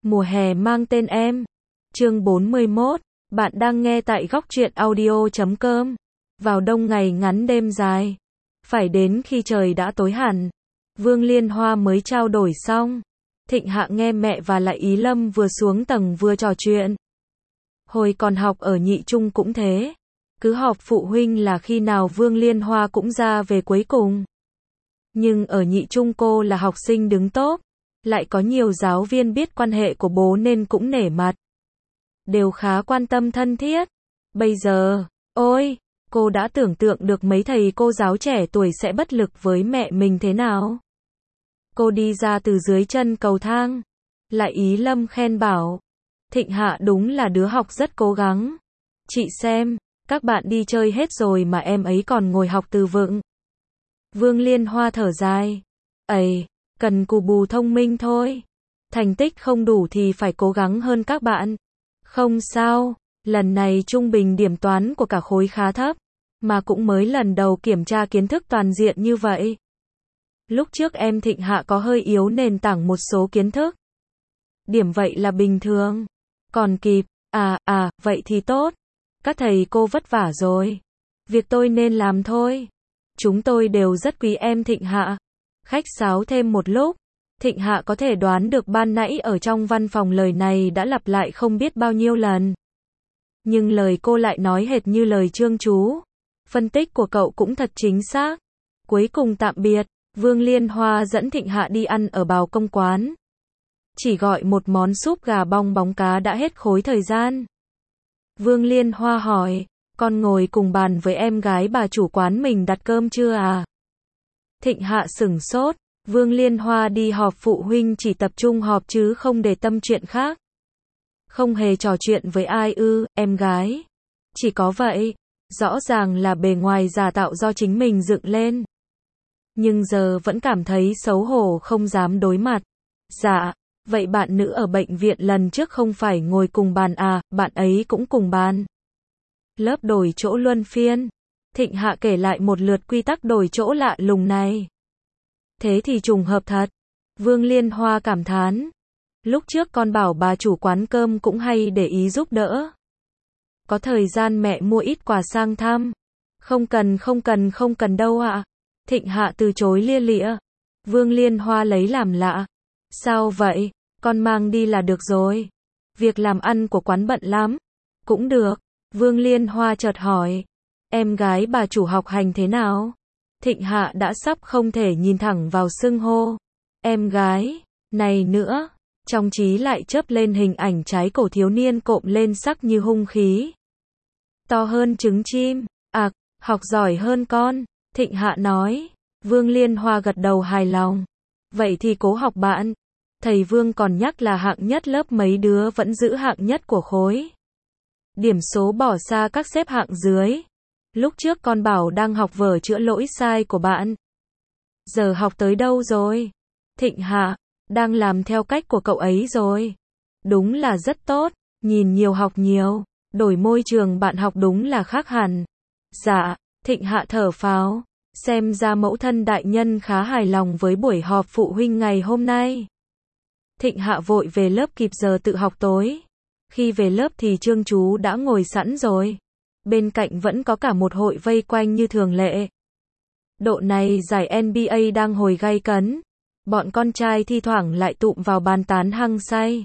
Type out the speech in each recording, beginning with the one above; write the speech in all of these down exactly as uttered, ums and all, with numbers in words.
Mùa hè mang tên em. Chương bốn mươi mốt. Bạn đang nghe tại góc truyện audio chấm com. Vào đông ngày ngắn đêm dài. Phải đến khi trời đã tối hẳn. Vương Liên Hoa mới trao đổi xong. Thịnh Hạ nghe mẹ và lại Ý Lâm vừa xuống tầng vừa trò chuyện. Hồi còn học ở nhị trung cũng thế. Cứ họp phụ huynh là khi nào Vương Liên Hoa cũng ra về cuối cùng. Nhưng ở nhị trung cô là học sinh đứng top. Lại có nhiều giáo viên biết quan hệ của bố nên cũng nể mặt. Đều khá quan tâm thân thiết. Bây giờ, ôi, cô đã tưởng tượng được mấy thầy cô giáo trẻ tuổi sẽ bất lực với mẹ mình thế nào. Cô đi ra từ dưới chân cầu thang. Lại Ý Lâm khen bảo. Thịnh Hạ đúng là đứa học rất cố gắng. Chị xem, các bạn đi chơi hết rồi mà em ấy còn ngồi học từ vựng. Vương Liên Hoa thở dài. Ây, cần cù bù thông minh thôi. Thành tích không đủ thì phải cố gắng hơn các bạn. Không sao, lần này trung bình điểm toán của cả khối khá thấp, mà cũng mới lần đầu kiểm tra kiến thức toàn diện như vậy. Lúc trước em Thịnh Hạ có hơi yếu nền tảng một số kiến thức. Điểm vậy là bình thường. Còn kịp, à, à, vậy thì tốt. Các thầy cô vất vả rồi. Việc tôi nên làm thôi. Chúng tôi đều rất quý em Thịnh Hạ. Khách sáo thêm một lúc. Thịnh Hạ có thể đoán được ban nãy ở trong văn phòng lời này đã lặp lại không biết bao nhiêu lần. Nhưng lời cô lại nói hệt như lời Trương Chú. Phân tích của cậu cũng thật chính xác. Cuối cùng tạm biệt, Vương Liên Hoa dẫn Thịnh Hạ đi ăn ở Bào Công quán. Chỉ gọi một món súp gà bong bóng cá đã hết khối thời gian. Vương Liên Hoa hỏi, con ngồi cùng bàn với em gái bà chủ quán mình đặt cơm chưa à? Thịnh Hạ sửng sốt. Vương Liên Hoa đi họp phụ huynh chỉ tập trung họp chứ không để tâm chuyện khác. Không hề trò chuyện với ai ư, em gái. Chỉ có vậy, rõ ràng là bề ngoài giả tạo do chính mình dựng lên. Nhưng giờ vẫn cảm thấy xấu hổ không dám đối mặt. Dạ, vậy bạn nữ ở bệnh viện lần trước không phải ngồi cùng bàn à, bạn ấy cũng cùng bàn. Lớp đổi chỗ luân phiên. Thịnh Hạ kể lại một lượt quy tắc đổi chỗ lạ lùng này. Thế thì trùng hợp thật. Vương Liên Hoa cảm thán. Lúc trước con bảo bà chủ quán cơm cũng hay để ý giúp đỡ. Có thời gian mẹ mua ít quà sang thăm. Không cần không cần không cần đâu ạ. Thịnh Hạ từ chối lia lịa. Vương Liên Hoa lấy làm lạ. Sao vậy? Con mang đi là được rồi. Việc làm ăn của quán bận lắm. Cũng được. Vương Liên Hoa chợt hỏi. Em gái bà chủ học hành thế nào? Thịnh Hạ đã sắp không thể nhìn thẳng vào xưng hô. Em gái, này nữa, trong trí lại chớp lên hình ảnh trái cổ thiếu niên cộm lên sắc như hung khí. To hơn trứng chim, ạc, à, học giỏi hơn con, Thịnh Hạ nói. Vương Liên Hoa gật đầu hài lòng. Vậy thì cố học bạn. Thầy Vương còn nhắc là hạng nhất lớp mấy đứa vẫn giữ hạng nhất của khối. Điểm số bỏ xa các xếp hạng dưới. Lúc trước con bảo đang học vở chữa lỗi sai của bạn. Giờ học tới đâu rồi? Thịnh Hạ, đang làm theo cách của cậu ấy rồi. Đúng là rất tốt, nhìn nhiều học nhiều, đổi môi trường bạn học đúng là khác hẳn. Dạ, Thịnh Hạ thở phào, xem ra mẫu thân đại nhân khá hài lòng với buổi họp phụ huynh ngày hôm nay. Thịnh Hạ vội về lớp kịp giờ tự học tối. Khi về lớp thì Trương Chú đã ngồi sẵn rồi. Bên cạnh vẫn có cả một hội vây quanh như thường lệ. Độ này giải en bi ây đang hồi gay cấn. Bọn con trai thi thoảng lại tụm vào bàn tán hăng say.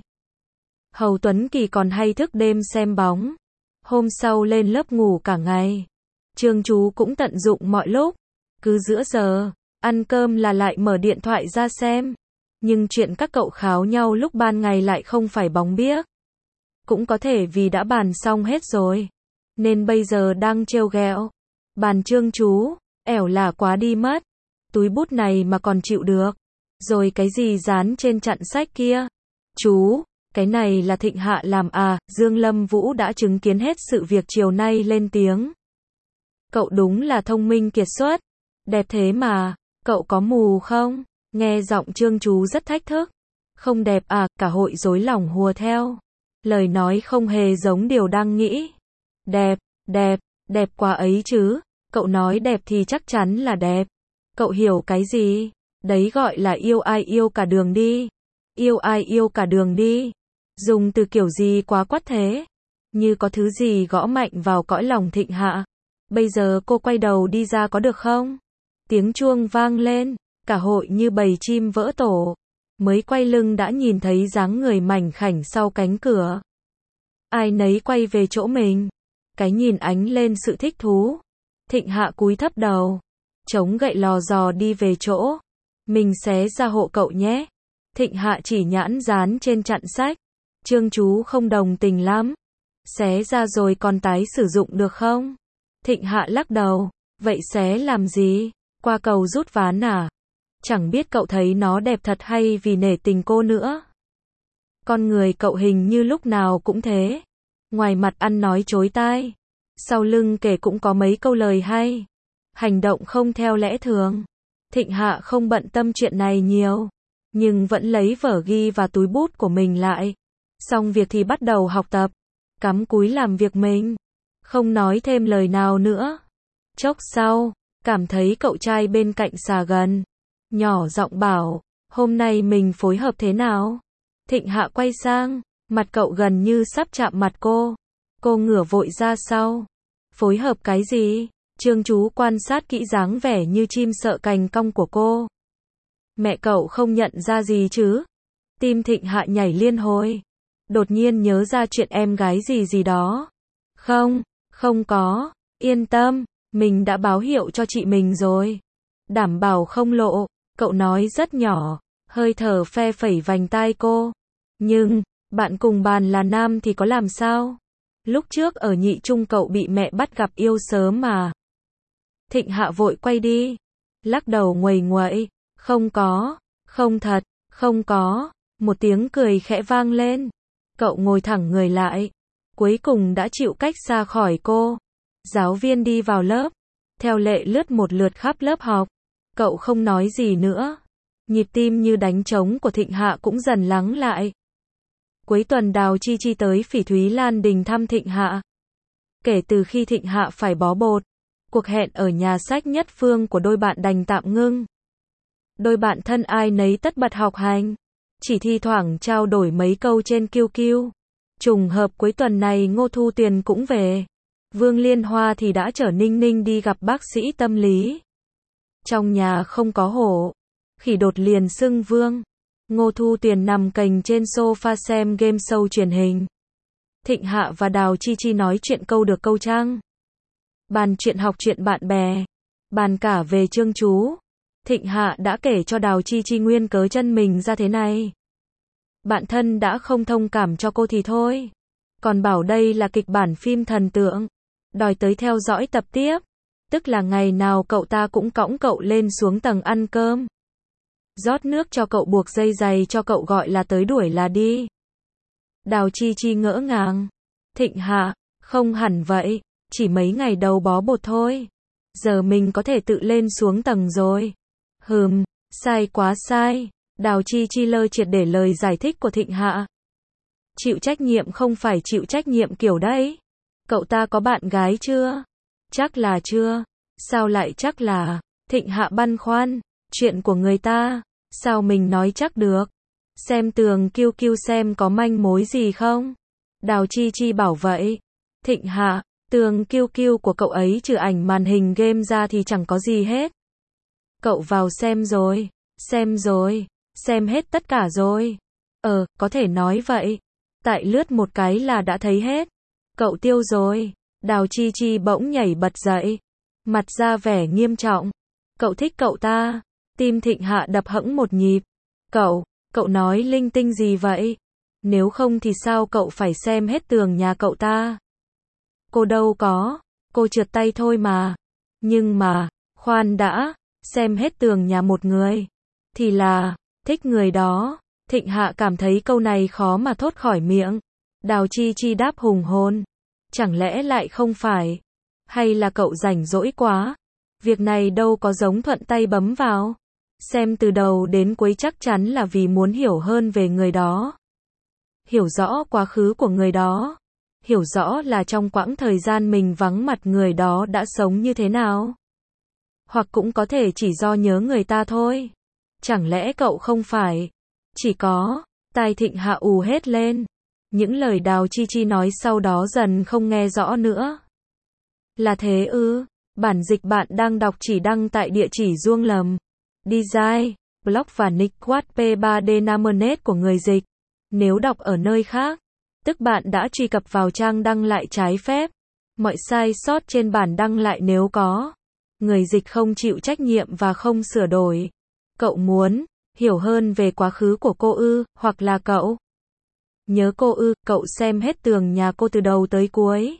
Hầu Tuấn Kỳ còn hay thức đêm xem bóng. Hôm sau lên lớp ngủ cả ngày. Trương Chú cũng tận dụng mọi lúc. Cứ giữa giờ, ăn cơm là lại mở điện thoại ra xem. Nhưng chuyện các cậu kháo nhau lúc ban ngày lại không phải bóng biếc. Cũng có thể vì đã bàn xong hết rồi. Nên bây giờ đang trêu ghẹo. Bàn Trương Chú, ẻo là quá đi mất. Túi bút này mà còn chịu được. Rồi cái gì dán trên chặn sách kia? Chú, cái này là Thịnh Hạ làm à? Dương Lâm Vũ đã chứng kiến hết sự việc chiều nay lên tiếng. Cậu đúng là thông minh kiệt xuất. Đẹp thế mà, cậu có mù không? Nghe giọng Trương Chú rất thách thức. Không đẹp à? Cả hội rối lòng hùa theo. Lời nói không hề giống điều đang nghĩ. Đẹp, đẹp, đẹp quá ấy chứ. Cậu nói đẹp thì chắc chắn là đẹp. Cậu hiểu cái gì? Đấy gọi là yêu ai yêu cả đường đi. Yêu ai yêu cả đường đi. Dùng từ kiểu gì quá quắt thế? Như có thứ gì gõ mạnh vào cõi lòng Thịnh Hạ. Bây giờ cô quay đầu đi ra có được không? Tiếng chuông vang lên, cả hội như bầy chim vỡ tổ. Mới quay lưng đã nhìn thấy dáng người mảnh khảnh sau cánh cửa. Ai nấy quay về chỗ mình. Cái nhìn ánh lên sự thích thú. Thịnh Hạ cúi thấp đầu. Chống gậy lò dò đi về chỗ. Mình xé ra hộ cậu nhé. Thịnh Hạ chỉ nhãn dán trên chặn sách. Trương chú không đồng tình lắm. Xé ra rồi còn tái sử dụng được không? Thịnh Hạ lắc đầu. Vậy xé làm gì? Qua cầu rút ván à? Chẳng biết cậu thấy nó đẹp thật hay vì nể tình cô nữa. Con người cậu hình như lúc nào cũng thế. Ngoài mặt ăn nói chối tai. Sau lưng kể cũng có mấy câu lời hay. Hành động không theo lẽ thường. Thịnh Hạ không bận tâm chuyện này nhiều. Nhưng vẫn lấy vở ghi và túi bút của mình lại. Xong việc thì bắt đầu học tập. Cắm cúi làm việc mình. Không nói thêm lời nào nữa. Chốc sau, cảm thấy cậu trai bên cạnh xà gần. Nhỏ giọng bảo, hôm nay mình phối hợp thế nào? Thịnh Hạ quay sang, mặt cậu gần như sắp chạm mặt cô. Cô ngửa vội ra sau. Phối hợp cái gì? Trương chú quan sát kỹ dáng vẻ như chim sợ cành cong của cô. Mẹ cậu không nhận ra gì chứ? Tim Thịnh Hạ nhảy liên hồi. Đột nhiên nhớ ra chuyện em gái gì gì đó. Không, không có, yên tâm, mình đã báo hiệu cho chị mình rồi. Đảm bảo không lộ, cậu nói rất nhỏ, hơi thở phe phẩy vành tai cô. Nhưng, bạn cùng bàn là nam thì có làm sao? Lúc trước ở nhị trung cậu bị mẹ bắt gặp yêu sớm mà. Thịnh Hạ vội quay đi, lắc đầu nguầy nguậy, không có, không thật, không có, một tiếng cười khẽ vang lên. Cậu ngồi thẳng người lại, cuối cùng đã chịu cách xa khỏi cô. Giáo viên đi vào lớp, theo lệ lướt một lượt khắp lớp học. Cậu không nói gì nữa. Nhịp tim như đánh trống của Thịnh Hạ cũng dần lắng lại. Cuối tuần Đào Chi Chi tới Phỉ Thúy Lan Đình thăm Thịnh Hạ. Kể từ khi Thịnh Hạ phải bó bột, cuộc hẹn ở nhà sách Nhất Phương của đôi bạn đành tạm ngưng. Đôi bạn thân ai nấy tất bật học hành, chỉ thi thoảng trao đổi mấy câu trên Q Q. Trùng hợp cuối tuần này Ngô Thu Tuyền cũng về. Vương Liên Hoa thì đã chở Ninh Ninh đi gặp bác sĩ tâm lý. Trong nhà không có hổ, khỉ đột liền xưng vương. Ngô Thu Tuyền nằm cành trên sofa xem game show truyền hình. Thịnh Hạ và Đào Chi Chi nói chuyện câu được câu trăng. Bàn chuyện học chuyện bạn bè. Bàn cả về Trương chú. Thịnh Hạ đã kể cho Đào Chi Chi nguyên cớ chân mình ra thế này. Bạn thân đã không thông cảm cho cô thì thôi. Còn bảo đây là kịch bản phim thần tượng. Đòi tới theo dõi tập tiếp. Tức là ngày nào cậu ta cũng cõng cậu lên xuống tầng ăn cơm. Rót nước cho cậu, buộc dây giày cho cậu, gọi là tới đuổi là đi. Đào Chi Chi ngỡ ngàng. Thịnh Hạ, không hẳn vậy, chỉ mấy ngày đầu bó bột thôi. Giờ mình có thể tự lên xuống tầng rồi. Hừm, sai quá sai. Đào Chi Chi lơ triệt để lời giải thích của Thịnh Hạ. Chịu trách nhiệm không phải chịu trách nhiệm kiểu đấy. Cậu ta có bạn gái chưa? Chắc là chưa. Sao lại chắc là? Thịnh Hạ băn khoăn. Chuyện của người ta, sao mình nói chắc được? Xem tường Q Q xem có manh mối gì không? Đào Chi Chi bảo vậy. Thịnh Hạ, tường Q Q của cậu ấy trừ ảnh màn hình game ra thì chẳng có gì hết. Cậu vào xem rồi, xem rồi, xem hết tất cả rồi. Ờ, có thể nói vậy. Tại lướt một cái là đã thấy hết. Cậu tiêu rồi. Đào Chi Chi bỗng nhảy bật dậy. Mặt ra vẻ nghiêm trọng. Cậu thích cậu ta. Tim Thịnh Hạ đập hẫng một nhịp. Cậu, cậu nói linh tinh gì vậy? Nếu không thì sao cậu phải xem hết tường nhà cậu ta? Cô đâu có. Cô trượt tay thôi mà. Nhưng mà, khoan đã, xem hết tường nhà một người. Thì là, thích người đó. Thịnh Hạ cảm thấy câu này khó mà thốt khỏi miệng. Đào Chi Chi đáp hùng hồn. Chẳng lẽ lại không phải? Hay là cậu rảnh rỗi quá? Việc này đâu có giống thuận tay bấm vào. Xem từ đầu đến cuối chắc chắn là vì muốn hiểu hơn về người đó. Hiểu rõ quá khứ của người đó. Hiểu rõ là trong quãng thời gian mình vắng mặt người đó đã sống như thế nào. Hoặc cũng có thể chỉ do nhớ người ta thôi. Chẳng lẽ cậu không phải? Chỉ có, tai Thịnh Hạ ù hết lên. Những lời Đào Chi Chi nói sau đó dần không nghe rõ nữa. Là thế ư? Bản dịch bạn đang đọc chỉ đăng tại địa chỉ Duông Lầm, Design, Blog và nick Wattpad ba D Namenet của người dịch. Nếu đọc ở nơi khác, tức bạn đã truy cập vào trang đăng lại trái phép. Mọi sai sót trên bản đăng lại nếu có, người dịch không chịu trách nhiệm và không sửa đổi. Cậu muốn hiểu hơn về quá khứ của cô ư, hoặc là cậu nhớ cô ư, cậu xem hết tường nhà cô từ đầu tới cuối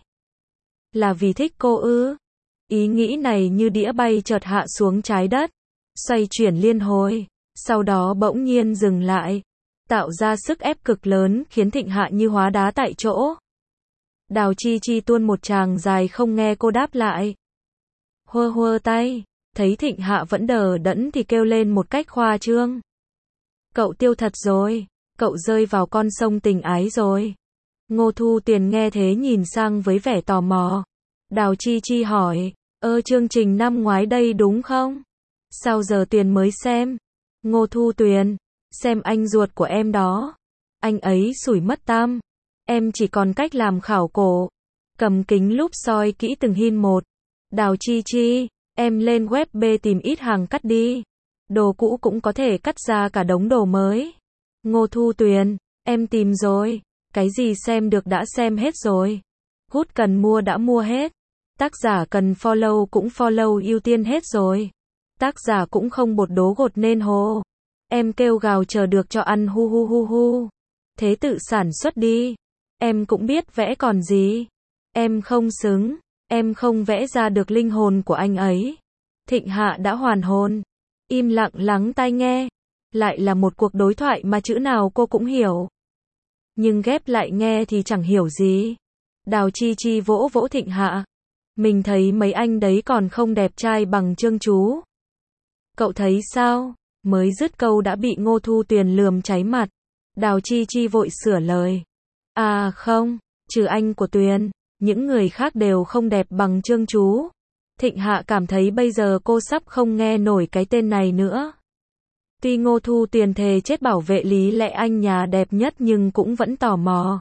là vì thích cô ư? Ý nghĩ này như đĩa bay chợt hạ xuống trái đất, xoay chuyển liên hồi, sau đó bỗng nhiên dừng lại, tạo ra sức ép cực lớn khiến Thịnh Hạ như hóa đá tại chỗ. Đào Chi Chi tuôn một tràng dài không nghe cô đáp lại. Hơ hơ tay, thấy Thịnh Hạ vẫn đờ đẫn thì kêu lên một cách khoa trương. Cậu tiêu thật rồi, cậu rơi vào con sông tình ái rồi. Ngô Thu Tuyền nghe thế nhìn sang với vẻ tò mò. Đào Chi Chi hỏi, ơ chương trình năm ngoái đây đúng không? Sao giờ Tuyền mới xem? Ngô Thu Tuyền, xem anh ruột của em đó. Anh ấy sủi mất tăm. Em chỉ còn cách làm khảo cổ. Cầm kính lúp soi kỹ từng hin một. Đào Chi Chi, em lên web B tìm ít hàng cắt đi. Đồ cũ cũng có thể cắt ra cả đống đồ mới. Ngô Thu Tuyền, em tìm rồi. Cái gì xem được đã xem hết rồi. Hút cần mua đã mua hết. Tác giả cần follow cũng follow ưu tiên hết rồi. Tác giả cũng không bột đố gột nên hồ. Em kêu gào chờ được cho ăn hu hu hu hu. Thế tự sản xuất đi. Em cũng biết vẽ còn gì. Em không xứng. Em không vẽ ra được linh hồn của anh ấy. Thịnh Hạ đã hoàn hồn. Im lặng lắng tai nghe. Lại là một cuộc đối thoại mà chữ nào cô cũng hiểu. Nhưng ghép lại nghe thì chẳng hiểu gì. Đào Chi Chi vỗ vỗ Thịnh Hạ. Mình thấy mấy anh đấy còn không đẹp trai bằng Trương Chú. Cậu thấy sao? Mới dứt câu đã bị Ngô Thu Tuyền lườm cháy mặt. Đào Chi Chi vội sửa lời. À không, trừ anh của Tuyền, những người khác đều không đẹp bằng Trương Chú. Thịnh Hạ cảm thấy bây giờ cô sắp không nghe nổi cái tên này nữa. Tuy Ngô Thu Tuyền thề chết bảo vệ lý lẽ anh nhà đẹp nhất nhưng cũng vẫn tò mò.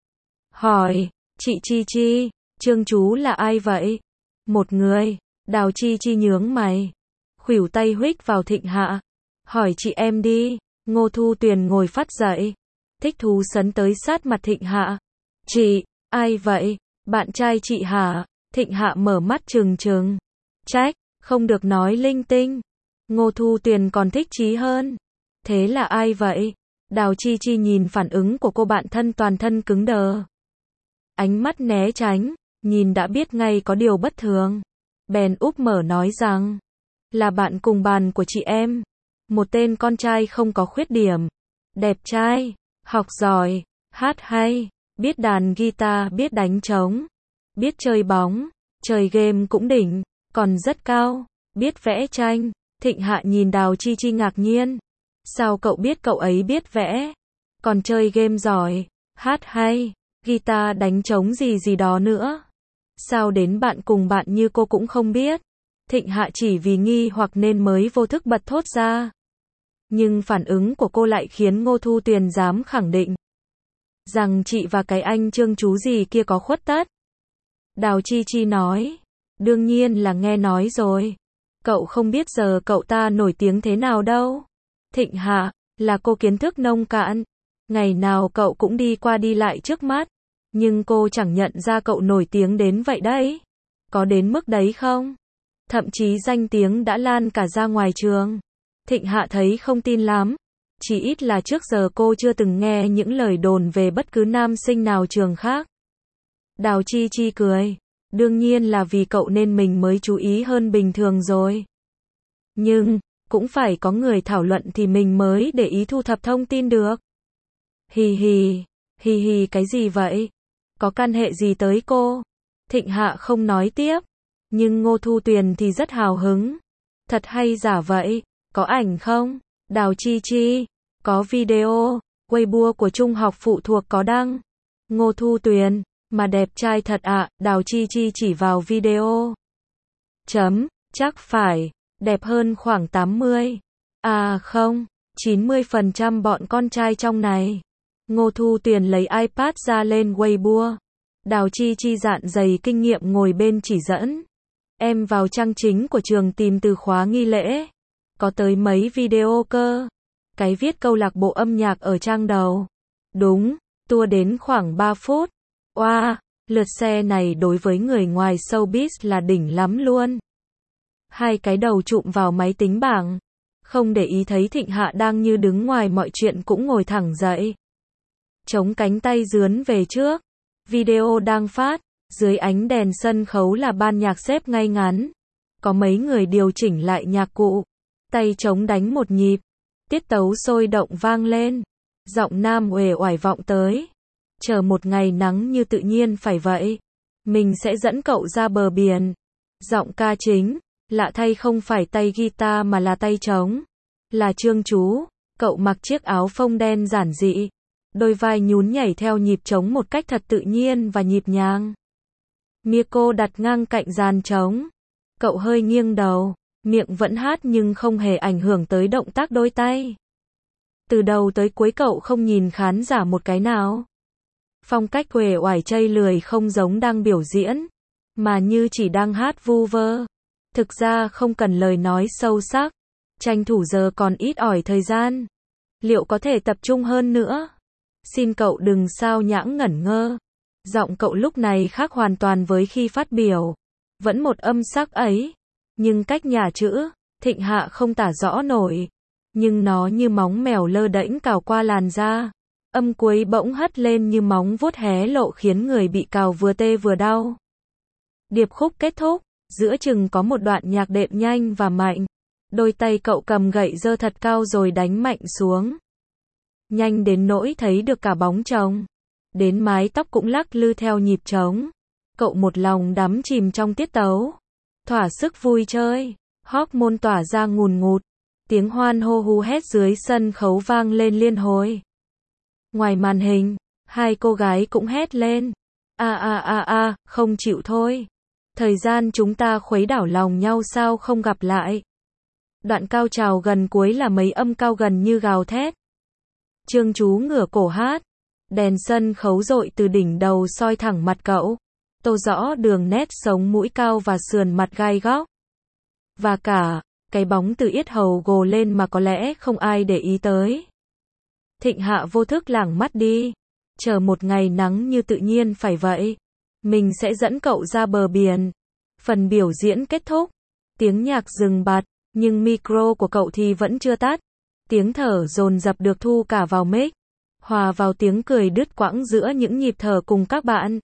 Hỏi, chị Chi Chi, Trương Chú là ai vậy? Một người. Đào Chi Chi nhướng mày. Khuỷu tay huých vào Thịnh Hạ. Hỏi chị em đi. Ngô Thu Tuyền ngồi phắt dậy. Thích thú sấn tới sát mặt Thịnh Hạ. Chị, ai vậy? Bạn trai chị hả? Thịnh Hạ mở mắt trừng trừng. Trách, không được nói linh tinh. Ngô Thu Tuyền còn thích chí hơn. Thế là ai vậy? Đào Chi Chi nhìn phản ứng của cô bạn thân toàn thân cứng đờ. Ánh mắt né tránh, nhìn đã biết ngay có điều bất thường. Bèn úp mở nói rằng, là bạn cùng bàn của chị em. Một tên con trai không có khuyết điểm. Đẹp trai, học giỏi, hát hay, biết đàn guitar, biết đánh trống, biết chơi bóng, chơi game cũng đỉnh, còn rất cao, biết vẽ tranh. Thịnh Hạ nhìn Đào Chi Chi ngạc nhiên. Sao cậu biết cậu ấy biết vẽ? Còn chơi game giỏi, hát hay, guitar đánh trống gì gì đó nữa. Sao đến bạn cùng bạn như cô cũng không biết? Thịnh Hạ chỉ vì nghi hoặc nên mới vô thức bật thốt ra. Nhưng phản ứng của cô lại khiến Ngô Thu Tuyền dám khẳng định rằng chị và cái anh Trương Chú gì kia có khuất tất. Đào Chi Chi nói, đương nhiên là nghe nói rồi. Cậu không biết giờ cậu ta nổi tiếng thế nào đâu. Thịnh Hạ, là cô kiến thức nông cạn. Ngày nào cậu cũng đi qua đi lại trước mắt. Nhưng cô chẳng nhận ra cậu nổi tiếng đến vậy đấy. Có đến mức đấy không? Thậm chí danh tiếng đã lan cả ra ngoài trường. Thịnh Hạ thấy không tin lắm. Chỉ ít là trước giờ cô chưa từng nghe những lời đồn về bất cứ nam sinh nào trường khác. Đào Chi Chi cười. Đương nhiên là vì cậu nên mình mới chú ý hơn bình thường rồi. Nhưng, cũng phải có người thảo luận thì mình mới để ý thu thập thông tin được. Hì hì, hì hì cái gì vậy? Có căn hệ gì tới cô? Thịnh Hạ không nói tiếp. Nhưng Ngô Thu Tuyền thì rất hào hứng. Thật hay giả vậy? Có ảnh không? Đào Chi Chi, có video. Weibo của trung học phụ thuộc có đăng. Ngô Thu Tuyền, mà đẹp trai thật ạ. À, Đào Chi Chi chỉ vào video. Chấm, chắc phải, đẹp hơn khoảng tám mươi. À không, chín mươi phần trăm bọn con trai trong này. Ngô Thu Tuyền lấy iPad ra lên Weibo. Đào Chi Chi dạn dày kinh nghiệm ngồi bên chỉ dẫn. Em vào trang chính của trường tìm từ khóa nghi lễ. Có tới mấy video cơ. Cái viết câu lạc bộ âm nhạc ở trang đầu. Đúng, tour đến khoảng ba phút. Oa, wow, lượt xe này đối với người ngoài showbiz là đỉnh lắm luôn. Hai cái đầu chụm vào máy tính bảng. Không để ý thấy Thịnh Hạ đang như đứng ngoài mọi chuyện cũng ngồi thẳng dậy. Chống cánh tay dướn về trước. Video đang phát. Dưới ánh đèn sân khấu là ban nhạc xếp ngay ngắn. Có mấy người điều chỉnh lại nhạc cụ. Tay trống đánh một nhịp. Tiết tấu sôi động vang lên. Giọng nam uể oải vọng tới. Chờ một ngày nắng như tự nhiên phải vậy. Mình sẽ dẫn cậu ra bờ biển. Giọng ca chính. Lạ thay không phải tay guitar mà là tay trống. Là Trương Chú. Cậu mặc chiếc áo phông đen giản dị. Đôi vai nhún nhảy theo nhịp trống một cách thật tự nhiên và nhịp nhàng. Micro đặt ngang cạnh dàn trống. Cậu hơi nghiêng đầu. Miệng vẫn hát nhưng không hề ảnh hưởng tới động tác đôi tay. Từ đầu tới cuối cậu không nhìn khán giả một cái nào. Phong cách uể oải chây lười không giống đang biểu diễn. Mà như chỉ đang hát vu vơ. Thực ra không cần lời nói sâu sắc. Tranh thủ giờ còn ít ỏi thời gian. Liệu có thể tập trung hơn nữa? Xin cậu đừng sao nhãng ngẩn ngơ. Giọng cậu lúc này khác hoàn toàn với khi phát biểu. Vẫn một âm sắc ấy. Nhưng cách nhả chữ, Thịnh Hạ không tả rõ nổi. Nhưng nó như móng mèo lơ đễnh cào qua làn da. Âm cuối bỗng hất lên như móng vuốt hé lộ khiến người bị cào vừa tê vừa đau. Điệp khúc kết thúc. Giữa chừng có một đoạn nhạc đệm nhanh và mạnh. Đôi tay cậu cầm gậy giơ thật cao rồi đánh mạnh xuống. Nhanh đến nỗi thấy được cả bóng chồng. Đến mái tóc cũng lắc lư theo nhịp trống. Cậu một lòng đắm chìm trong tiết tấu. Thỏa sức vui chơi. Hormone tỏa ra ngùn ngụt. Tiếng hoan hô hú hét dưới sân khấu vang lên liên hồi. Ngoài màn hình, hai cô gái cũng hét lên. A a a a, không chịu thôi. Thời gian chúng ta khuấy đảo lòng nhau sao không gặp lại. Đoạn cao trào gần cuối là mấy âm cao gần như gào thét. Trương Chú ngửa cổ hát. Đèn sân khấu rọi từ đỉnh đầu soi thẳng mặt cậu. Tô rõ đường nét sống mũi cao và sườn mặt gai góc. Và cả, cái bóng từ yết hầu gồ lên mà có lẽ không ai để ý tới. Thịnh Hạ vô thức lảng mắt đi. Chờ một ngày nắng như tự nhiên phải vậy. Mình sẽ dẫn cậu ra bờ biển. Phần biểu diễn kết thúc. Tiếng nhạc dừng bặt, nhưng micro của cậu thì vẫn chưa tắt. Tiếng thở dồn dập được thu cả vào mic. Hòa vào tiếng cười đứt quãng giữa những nhịp thở cùng các bạn.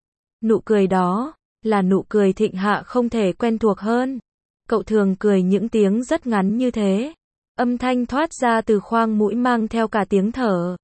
Nụ cười đó, là nụ cười Thịnh Hạ không thể quen thuộc hơn. Cậu thường cười những tiếng rất ngắn như thế. Âm thanh thoát ra từ khoang mũi mang theo cả tiếng thở.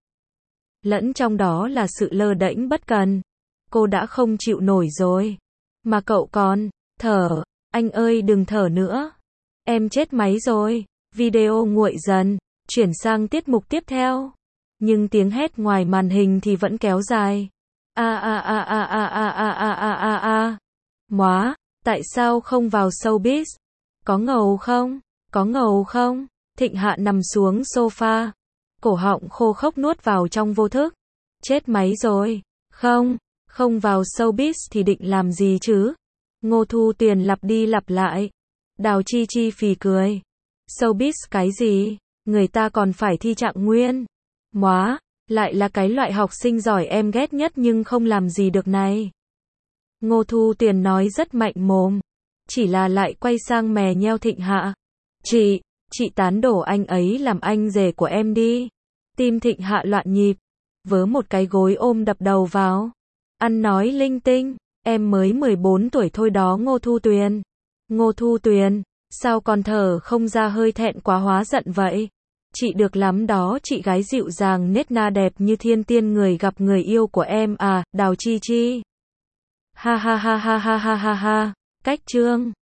Lẫn trong đó là sự lơ đễnh bất cần. Cô đã không chịu nổi rồi. Mà cậu còn, thở, anh ơi đừng thở nữa. Em chết máy rồi. Video nguội dần, chuyển sang tiết mục tiếp theo. Nhưng tiếng hét ngoài màn hình thì vẫn kéo dài. A a a a a a a a a a a. Móa, tại sao không vào showbiz? Có ngầu không? Có ngầu không? Thịnh Hạ nằm xuống sofa. Cổ họng khô khốc nuốt vào trong vô thức. Chết máy rồi. Không, không vào showbiz thì định làm gì chứ? Ngô Thu Tuyền lặp đi lặp lại. Đào Chi Chi phì cười. Showbiz cái gì? Người ta còn phải thi trạng nguyên. Móa, lại là cái loại học sinh giỏi em ghét nhất nhưng không làm gì được này. Ngô Thu Tuyền nói rất mạnh mồm. Chỉ là lại quay sang mè nheo Thịnh Hạ. Chị, chị tán đổ anh ấy làm anh rể của em đi. Tim Thịnh Hạ loạn nhịp. Vớ một cái gối ôm đập đầu vào. Ăn nói linh tinh. Em mới mười bốn tuổi thôi đó Ngô Thu Tuyền. Ngô Thu Tuyền, sao còn thở không ra hơi thẹn quá hóa giận vậy? Chị được lắm đó, chị gái dịu dàng nết na đẹp như thiên tiên người gặp người yêu của em à, Đào Chi Chi. Ha ha ha ha ha ha ha ha. Cách chương.